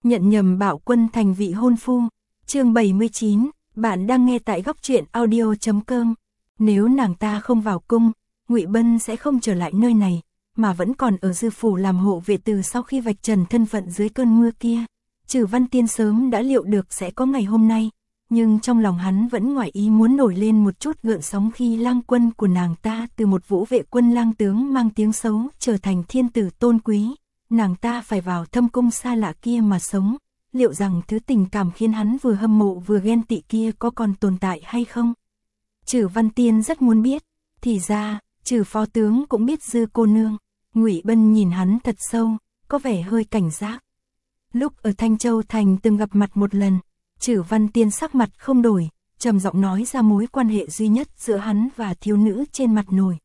nhận nhầm Bảo Quân thành vị hôn phu. Chương 79, bạn đang nghe tại góc truyện audio.com. Nếu nàng ta không vào cung, Ngụy Bân sẽ không trở lại nơi này, mà vẫn còn ở Dư phủ làm hộ vệ từ sau khi vạch trần thân phận dưới cơn mưa kia. Trừ Văn Tiên sớm đã liệu được sẽ có ngày hôm nay, nhưng trong lòng hắn vẫn ngoài ý muốn nổi lên một chút gợn sóng khi lang quân của nàng ta từ một vũ vệ quân lang tướng mang tiếng xấu trở thành thiên tử tôn quý. Nàng ta phải vào thâm cung xa lạ kia mà sống, liệu rằng thứ tình cảm khiến hắn vừa hâm mộ vừa ghen tị kia có còn tồn tại hay không? Trừ Văn Tiên rất muốn biết, thì ra, Trừ phó tướng cũng biết Dư cô nương. Ngụy Bân nhìn hắn thật sâu, có vẻ hơi cảnh giác. Lúc ở Thanh Châu Thành từng gặp mặt một lần, Trừ Văn Tiên sắc mặt không đổi, trầm giọng nói ra mối quan hệ duy nhất giữa hắn và thiếu nữ trên mặt nồi.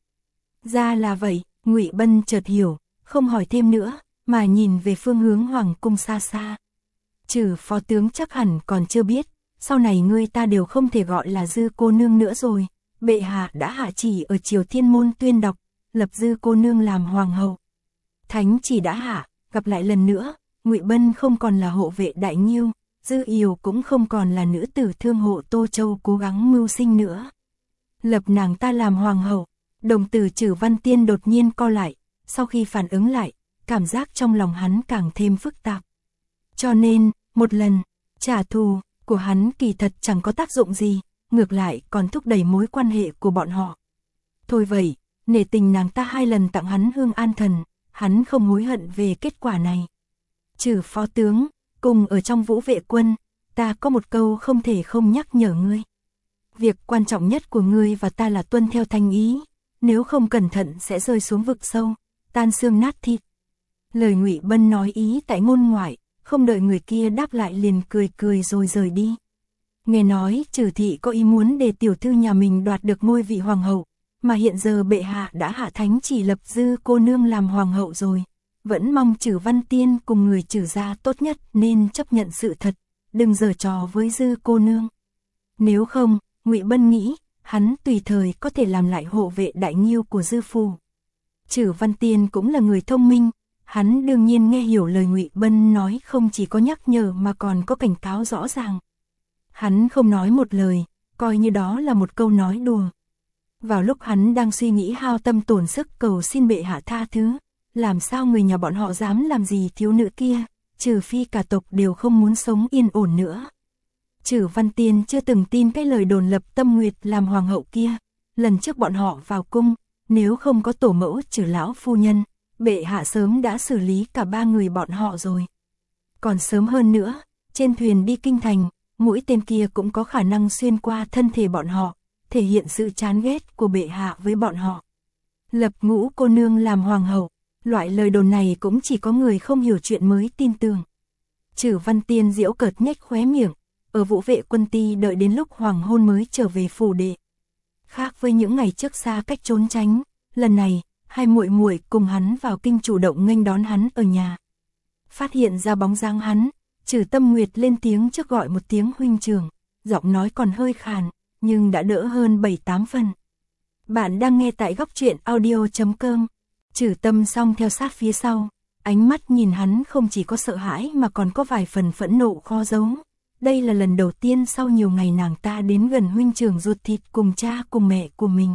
Ra là vậy, Ngụy Bân chợt hiểu, không hỏi thêm nữa, mà nhìn về phương hướng hoàng cung xa xa. Trừ phó tướng chắc hẳn còn chưa biết, sau này ngươi ta đều không thể gọi là Dư cô nương nữa rồi. Bệ hạ đã hạ chỉ ở Triều Thiên môn tuyên đọc, lập Dư cô nương làm hoàng hậu. Thánh chỉ đã hạ, gặp lại lần nữa, Ngụy Bân không còn là hộ vệ Đại Nhiêu, Dư Yều cũng không còn là nữ tử thương hộ Tô Châu cố gắng mưu sinh nữa. Lập nàng ta làm hoàng hậu, đồng tử Trừ Văn Tiên đột nhiên co lại, sau khi phản ứng lại, cảm giác trong lòng hắn càng thêm phức tạp. Cho nên, một lần, trả thù của hắn kỳ thật chẳng có tác dụng gì, ngược lại còn thúc đẩy mối quan hệ của bọn họ. Thôi vậy, nể tình nàng ta 2 lần tặng hắn hương an thần, hắn không hối hận về kết quả này. Trừ phó tướng, cùng ở trong vũ vệ quân, ta có một câu không thể không nhắc nhở ngươi. Việc quan trọng nhất của ngươi và ta là tuân theo thành ý, nếu không cẩn thận sẽ rơi xuống vực sâu, tan xương nát thịt. Lời Ngụy Bân nói ý tại ngôn ngoại, không đợi người kia đáp lại liền cười cười rồi rời đi. Nghe nói Trừ thị có ý muốn để tiểu thư nhà mình đoạt được ngôi vị hoàng hậu, mà hiện giờ bệ hạ đã hạ thánh chỉ lập Dư cô nương làm hoàng hậu rồi. Vẫn mong Trừ Văn Tiên cùng người Trừ gia tốt nhất nên chấp nhận sự thật, đừng giở trò với Dư cô nương. Nếu không, Ngụy Bân nghĩ, hắn tùy thời có thể làm lại hộ vệ Đại Nhiêu của Dư phủ. Trừ Văn Tiên cũng là người thông minh, hắn đương nhiên nghe hiểu lời Ngụy Bân nói, không chỉ có nhắc nhở mà còn có cảnh cáo rõ ràng. Hắn không nói một lời, coi như đó là một câu nói đùa. Vào lúc hắn đang suy nghĩ hao tâm tổn sức cầu xin bệ hạ tha thứ, làm sao người nhà bọn họ dám làm gì thiếu nữ kia, trừ phi cả tộc đều không muốn sống yên ổn nữa. Trừ Văn Tiên chưa từng tin cái lời đồn lập Tâm Nguyệt làm hoàng hậu kia. Lần trước bọn họ vào cung, nếu không có tổ mẫu Trừ lão phu nhân, bệ hạ sớm đã xử lý cả 3 người bọn họ rồi. Còn sớm hơn nữa, trên thuyền đi kinh thành, mũi tên kia cũng có khả năng xuyên qua thân thể bọn họ, thể hiện sự chán ghét của bệ hạ với bọn họ. Lập Ngũ cô nương làm hoàng hậu, loại lời đồn này cũng chỉ có người không hiểu chuyện mới tin tưởng. Trừ Văn Tiên giễu cợt nhếch khóe miệng, ở vũ vệ quân ti đợi đến lúc hoàng hôn mới trở về phủ đệ. Khác với những ngày trước xa cách trốn tránh, lần này, hai muội muội cùng hắn vào kinh chủ động nghênh đón hắn ở nhà. Phát hiện ra bóng dáng hắn, Trừ Tâm Nguyệt lên tiếng trước gọi một tiếng huynh trưởng, giọng nói còn hơi khàn, nhưng đã đỡ hơn 7-8 phần. Bạn đang nghe tại góc truyện audio.com. Trừ Tâm Song theo sát phía sau, ánh mắt nhìn hắn không chỉ có sợ hãi mà còn có vài phần phẫn nộ khó giấu. Đây là lần đầu tiên sau nhiều ngày nàng ta đến gần huynh trưởng ruột thịt cùng cha cùng mẹ của mình.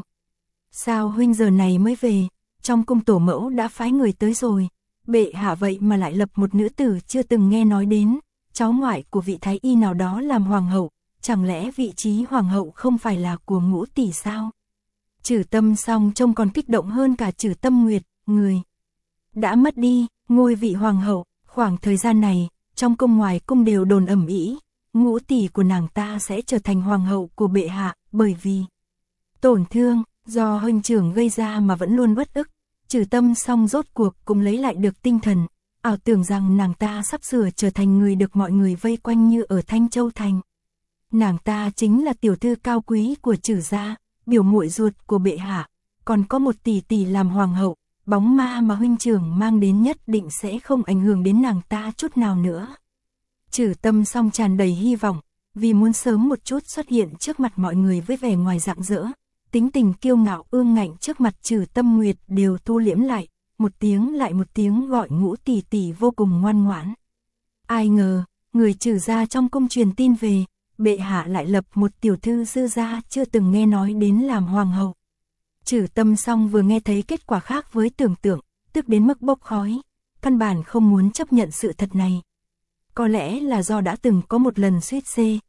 Sao huynh giờ này mới về, trong cung tổ mẫu đã phái người tới rồi, bệ hạ vậy mà lại lập một nữ tử chưa từng nghe nói đến, cháu ngoại của vị thái y nào đó làm hoàng hậu, chẳng lẽ vị trí hoàng hậu không phải là của Ngũ tỷ sao? Trừ Tâm Song trông còn kích động hơn cả Trừ Tâm Nguyệt, người đã mất đi ngôi vị hoàng hậu. Khoảng thời gian này, trong cung ngoài cung đều đồn ầm ĩ, Ngũ tỷ của nàng ta sẽ trở thành hoàng hậu của bệ hạ, bởi vì tổn thương do huynh trưởng gây ra mà vẫn luôn uất ức. Trừ Tâm Song rốt cuộc cũng lấy lại được tinh thần, ảo tưởng rằng nàng ta sắp sửa trở thành người được mọi người vây quanh như ở Thanh Châu Thành. Nàng ta chính là tiểu thư cao quý của Trừ gia, biểu muội ruột của bệ hạ, còn có một tỷ tỷ làm hoàng hậu, bóng ma mà huynh trưởng mang đến nhất định sẽ không ảnh hưởng đến nàng ta chút nào nữa. Trừ Tâm Song tràn đầy hy vọng, vì muốn sớm một chút xuất hiện trước mặt mọi người với vẻ ngoài rạng rỡ, tính tình kiêu ngạo ương ngạnh trước mặt Trừ Tâm Nguyệt đều thu liễm lại, một tiếng lại một tiếng gọi Ngũ tỷ tỷ vô cùng ngoan ngoãn. Ai ngờ, người Trử gia trong cung truyền tin về, bệ hạ lại lập một tiểu thư Dư gia chưa từng nghe nói đến làm hoàng hậu. Trử Tâm Song vừa nghe thấy kết quả khác với tưởng tượng, tức đến mức bốc khói, căn bản không muốn chấp nhận sự thật này. Có lẽ là do đã từng có một lần suýt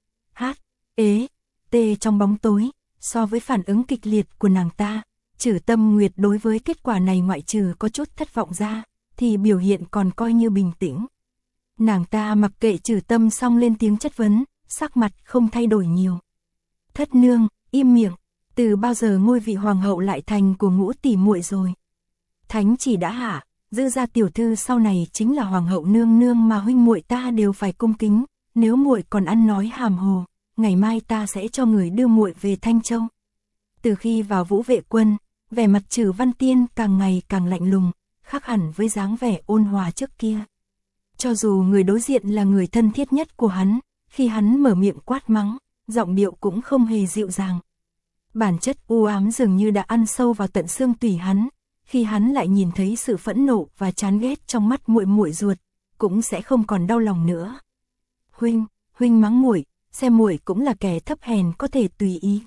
tê trong bóng tối, so với phản ứng kịch liệt của nàng ta, Trử Tâm Nguyệt đối với kết quả này ngoại trừ có chút thất vọng ra, thì biểu hiện còn coi như bình tĩnh. Nàng ta mặc kệ Trử Tâm Song lên tiếng chất vấn, sắc mặt không thay đổi nhiều. Thất nương, im miệng, từ bao giờ ngôi vị hoàng hậu lại thành của Ngũ tỷ muội rồi? Thánh chỉ đã hạ, Dư gia tiểu thư sau này chính là hoàng hậu nương nương mà huynh muội ta đều phải cung kính, nếu muội còn ăn nói hàm hồ, ngày mai ta sẽ cho người đưa muội về Thanh Châu. Từ khi vào Vũ Vệ Quân, vẻ mặt Trử Văn Tiên càng ngày càng lạnh lùng, khác hẳn với dáng vẻ ôn hòa trước kia. Cho dù người đối diện là người thân thiết nhất của hắn, khi hắn mở miệng quát mắng, giọng điệu cũng không hề dịu dàng. Bản chất u ám dường như đã ăn sâu vào tận xương tủy hắn, khi hắn lại nhìn thấy sự phẫn nộ và chán ghét trong mắt muội muội ruột, cũng sẽ không còn đau lòng nữa. Huynh mắng muội, xem muội cũng là kẻ thấp hèn có thể tùy ý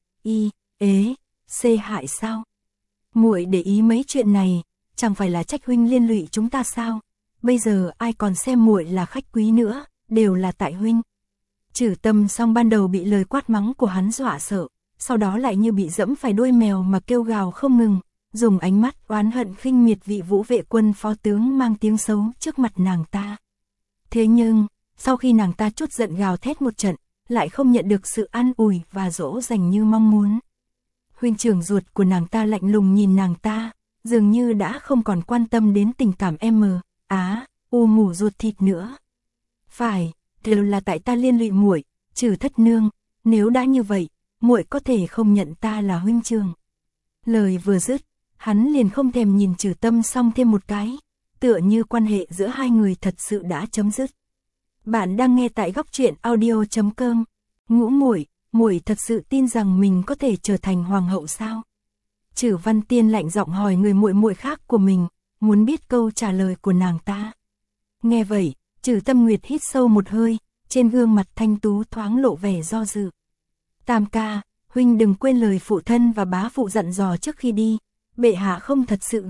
hại sao? Muội để ý mấy chuyện này, chẳng phải là trách huynh liên lụy chúng ta sao? Bây giờ ai còn xem muội là khách quý nữa, đều là tại huynh. Trử Tâm Song ban đầu bị lời quát mắng của hắn dọa sợ, sau đó lại như bị dẫm phải đuôi mèo mà kêu gào không ngừng, dùng ánh mắt oán hận khinh miệt vị Vũ Vệ Quân phó tướng mang tiếng xấu trước mặt nàng ta. Thế nhưng, sau khi nàng ta trút giận gào thét một trận, lại không nhận được sự an ủi và dỗ dành như mong muốn. Huynh trưởng ruột của nàng ta lạnh lùng nhìn nàng ta, dường như đã không còn quan tâm đến tình cảm mủ ruột thịt nữa. Phải, đều là tại ta liên lụy muội, Trử thất nương, nếu đã như vậy, muội có thể không nhận ta là huynh trưởng. Lời vừa dứt, hắn liền không thèm nhìn Trử Tâm Song thêm một cái, tựa như quan hệ giữa hai người thật sự đã chấm dứt. Bạn đang nghe tại góc truyện audio.com. Ngũ muội thật sự tin rằng mình có thể trở thành hoàng hậu sao? Trử Văn Tiên lạnh giọng hỏi người muội muội khác của mình, muốn biết câu trả lời của nàng ta. Nghe vậy, Trử Tâm Nguyệt hít sâu một hơi, trên gương mặt thanh tú thoáng lộ vẻ do dự. Tam ca, huynh đừng quên lời phụ thân và bá phụ dặn dò trước khi đi, bệ hạ không thật sự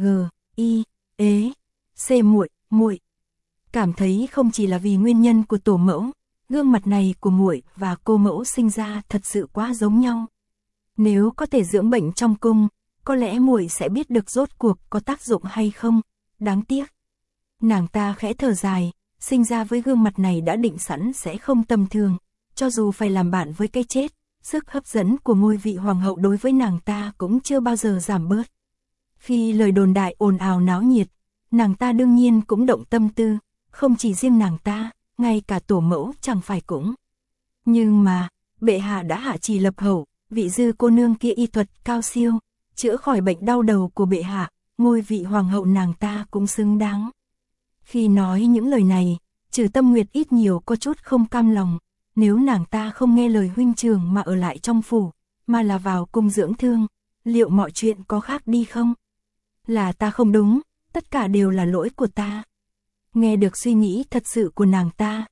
muội cảm thấy không chỉ là vì nguyên nhân của tổ mẫu, gương mặt này của muội và cô mẫu sinh ra thật sự quá giống nhau. Nếu có thể dưỡng bệnh trong cung, có lẽ muội sẽ biết được rốt cuộc có tác dụng hay không, đáng tiếc. Nàng ta khẽ thở dài, sinh ra với gương mặt này đã định sẵn sẽ không tầm thường, cho dù phải làm bạn với cái chết, sức hấp dẫn của ngôi vị hoàng hậu đối với nàng ta cũng chưa bao giờ giảm bớt. Khi lời đồn đại ồn ào náo nhiệt, nàng ta đương nhiên cũng động tâm tư, không chỉ riêng nàng ta, ngay cả tổ mẫu chẳng phải cũng. Nhưng mà, bệ hạ đã hạ chỉ lập hậu, vị Dư cô nương kia y thuật cao siêu, chữa khỏi bệnh đau đầu của bệ hạ, ngôi vị hoàng hậu nàng ta cũng xứng đáng. Khi nói những lời này, Trử Tâm Nguyệt ít nhiều có chút không cam lòng, nếu nàng ta không nghe lời huynh trưởng mà ở lại trong phủ, mà là vào cung dưỡng thương, liệu mọi chuyện có khác đi không? Là ta không đúng, tất cả đều là lỗi của ta. Nghe được suy nghĩ thật sự của nàng ta,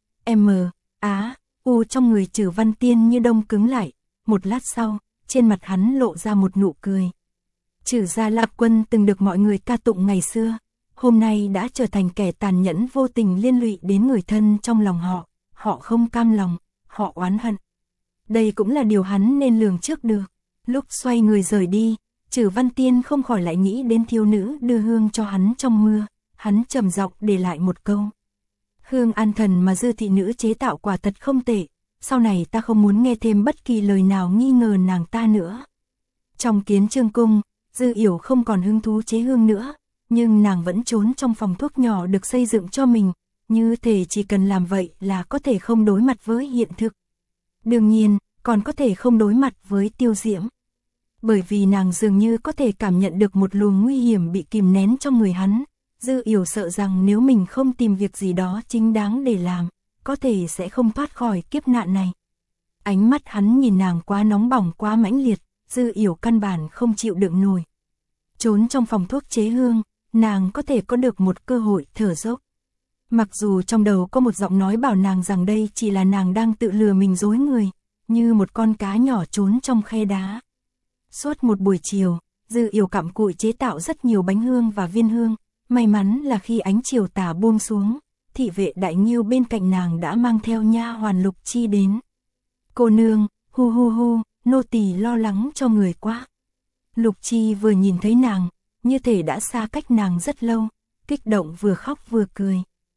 trong người Trử Văn Tiên như đông cứng lại, một lát sau, trên mặt hắn lộ ra một nụ cười. Trử gia Lạp Quân từng được mọi người ca tụng ngày xưa, hôm nay đã trở thành kẻ tàn nhẫn vô tình liên lụy đến người thân trong lòng họ, họ không cam lòng, họ oán hận. Đây cũng là điều hắn nên lường trước được. Lúc xoay người rời đi, Trử Văn Tiên không khỏi lại nghĩ đến thiếu nữ đưa hương cho hắn trong mưa, hắn trầm giọng để lại một câu. Hương an thần mà Dư thị nữ chế tạo quả thật không tệ, sau này ta không muốn nghe thêm bất kỳ lời nào nghi ngờ nàng ta nữa. Trong Kiến Chương cung, Dư Yểu không còn hứng thú chế hương nữa, nhưng nàng vẫn trốn trong phòng thuốc nhỏ được xây dựng cho mình, như thể chỉ cần làm vậy là có thể không đối mặt với hiện thực. Đương nhiên, còn có thể không đối mặt với Tiêu Diễm. Bởi vì nàng dường như có thể cảm nhận được một luồng nguy hiểm bị kìm nén trong người hắn, Dư Yểu sợ rằng nếu mình không tìm việc gì đó chính đáng để làm, có thể sẽ không thoát khỏi kiếp nạn này. Ánh mắt hắn nhìn nàng quá nóng bỏng quá mãnh liệt, Dư Yểu căn bản không chịu đựng nổi. Trốn trong phòng thuốc chế hương, nàng có thể có được một cơ hội thở dốc. Mặc dù trong đầu có một giọng nói bảo nàng rằng đây chỉ là nàng đang tự lừa mình dối người, như một con cá nhỏ trốn trong khe đá. Suốt một buổi chiều, Dư Yểu cặm cụi chế tạo rất nhiều bánh hương và viên hương, may mắn là khi ánh chiều tà buông xuống, thị vệ Đại Nghiêu bên cạnh nàng đã mang theo nha hoàn Lục Chi đến. Cô nương, hu hu hu, nô tỳ lo lắng cho người quá. Lục Chi vừa nhìn thấy nàng, như thể đã xa cách nàng rất lâu, kích động vừa khóc vừa cười.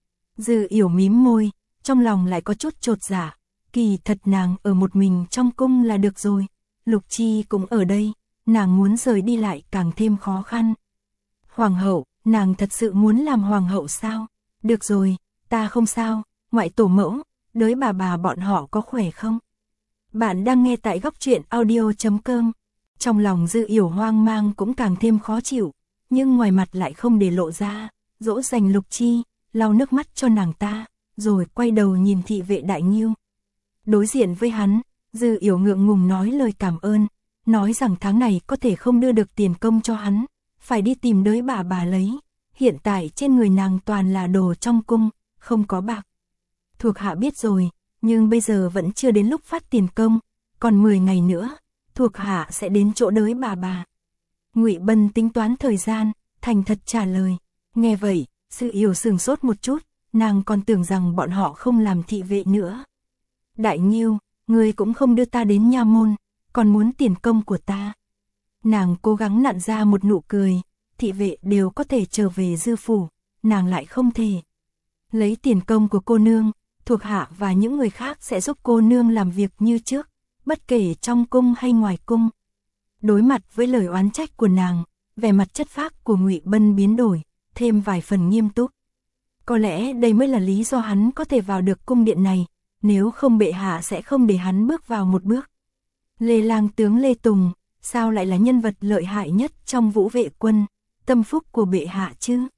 Dư Yểu mím môi, trong lòng lại có chút chột dạ, kỳ thật nàng ở một mình trong cung là được rồi, Lục Chi cũng ở đây, nàng muốn rời đi lại càng thêm khó khăn. Hoàng hậu, nàng thật sự muốn làm hoàng hậu sao? Được rồi, ta không sao, ngoại tổ mẫu, đới bà bọn họ có khỏe không? Bạn đang nghe tại góc truyện audio.com. Trong lòng Dư Yểu hoang mang cũng càng thêm khó chịu, nhưng ngoài mặt lại không để lộ ra, dỗ dành Lục Chi, lau nước mắt cho nàng ta, rồi quay đầu nhìn thị vệ Đại Nghiêu. Đối diện với hắn, Dư Yểu ngượng ngùng nói lời cảm ơn, nói rằng tháng này có thể không đưa được tiền công cho hắn, phải đi tìm đới bà lấy, hiện tại trên người nàng toàn là đồ trong cung, không có bạc. Thuộc hạ biết rồi, nhưng bây giờ vẫn chưa đến lúc phát tiền công, còn 10 ngày nữa, thuộc hạ sẽ đến chỗ đới bà. Ngụy Bân tính toán thời gian, thành thật trả lời. Nghe vậy, Dư Yểu sửng sốt một chút, nàng còn tưởng rằng bọn họ không làm thị vệ nữa. Đại Nghiêu, ngươi cũng không đưa ta đến nha môn, còn muốn tiền công của ta. Nàng cố gắng nặn ra một nụ cười, thị vệ đều có thể trở về Dư phủ, nàng lại không thể. Lấy tiền công của cô nương, thuộc hạ và những người khác sẽ giúp cô nương làm việc như trước, bất kể trong cung hay ngoài cung. Đối mặt với lời oán trách của nàng, vẻ mặt chất phác của Ngụy Bân biến đổi, thêm vài phần nghiêm túc. Có lẽ đây mới là lý do hắn có thể vào được cung điện này, nếu không bệ hạ sẽ không để hắn bước vào một bước. Lê Lang tướng Lê Tùng, sao lại là nhân vật lợi hại nhất trong Vũ Vệ quân, tâm phúc của bệ hạ chứ?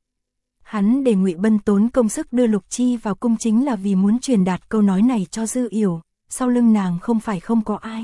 Hắn để Ngụy Bân tốn công sức đưa Lục Chi vào cung chính là vì muốn truyền đạt câu nói này cho Dư Yểu, sau lưng nàng không phải không có ai.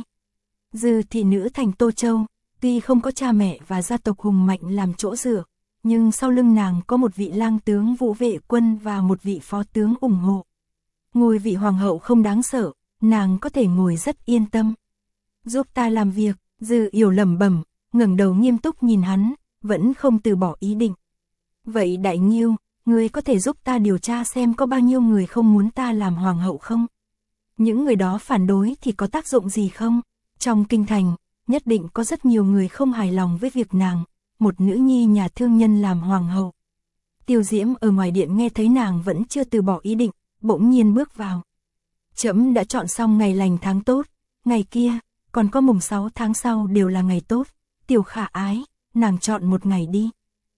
Dư thị nữ thành Tô Châu, tuy không có cha mẹ và gia tộc hùng mạnh làm chỗ dựa, nhưng sau lưng nàng có một vị lang tướng Vũ Vệ quân và một vị phó tướng ủng hộ. Ngôi vị hoàng hậu không đáng sợ, nàng có thể ngồi rất yên tâm. Giúp ta làm việc, Dư Yểu lẩm bẩm, ngẩng đầu nghiêm túc nhìn hắn, vẫn không từ bỏ ý định. Vậy Đại Nghiêu, ngươi có thể giúp ta điều tra xem có bao nhiêu người không muốn ta làm hoàng hậu không? Những người đó phản đối thì có tác dụng gì không? Trong kinh thành, nhất định có rất nhiều người không hài lòng với việc nàng, một nữ nhi nhà thương nhân làm hoàng hậu. Tiêu Diễm ở ngoài điện nghe thấy nàng vẫn chưa từ bỏ ý định, bỗng nhiên bước vào. Trẫm đã chọn xong ngày lành tháng tốt, ngày kia, còn có mùng 6 tháng sau đều là ngày tốt, Tiểu Khả Ái, nàng chọn một ngày đi.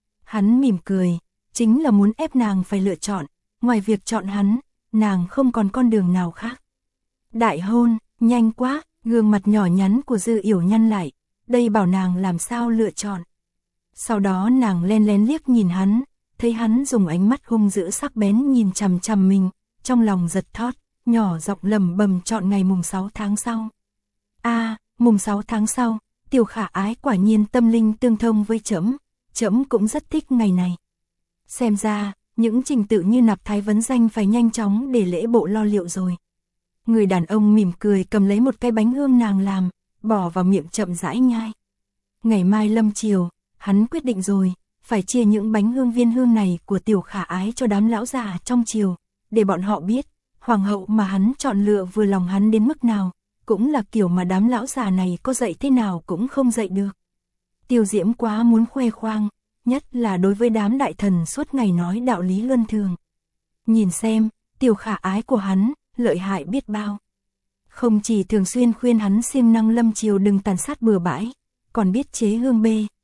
Hắn mỉm cười, chính là muốn ép nàng phải lựa chọn, ngoài việc chọn hắn, nàng không còn con đường nào khác. Đại hôn, nhanh quá, gương mặt nhỏ nhắn của Dư Yểu nhăn lại, đây bảo nàng làm sao lựa chọn. Sau đó nàng len lén liếc nhìn hắn, thấy hắn dùng ánh mắt hung dữ sắc bén nhìn chằm chằm mình, trong lòng giật thót, nhỏ giọng lẩm bẩm chọn ngày mùng 6 tháng sau. Mùng 6 tháng sau, Tiểu Khả Ái quả nhiên tâm linh tương thông với trẫm cũng rất thích ngày này. Xem ra, những trình tự như nạp thái vấn danh phải nhanh chóng để lễ bộ lo liệu rồi. Người đàn ông mỉm cười cầm lấy một cái bánh hương nàng làm, bỏ vào miệng chậm rãi nhai. Ngày mai lâm chiều, hắn quyết định rồi, phải chia những bánh hương viên hương này của Tiểu Khả Ái cho đám lão già trong triều, để bọn họ biết, hoàng hậu mà hắn chọn lựa vừa lòng hắn đến mức nào, cũng là kiểu mà đám lão già này có dạy thế nào cũng không dạy được. Tiêu Diễm quá muốn khoe khoang, nhất là đối với đám đại thần suốt ngày nói đạo lý luân thường. Nhìn xem, Tiểu Khả Ái của hắn, lợi hại biết bao. Không chỉ thường xuyên khuyên hắn siêng năng lâm triều đừng tàn sát bừa bãi, còn biết chế hương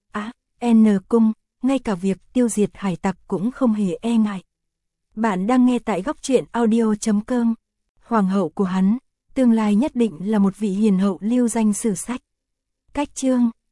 N cung, ngay cả việc tiêu diệt hải tặc cũng không hề e ngại. Bạn đang nghe tại góc truyện audio.com. Hoàng hậu của hắn, tương lai nhất định là một vị hiền hậu lưu danh sử sách. Cách chương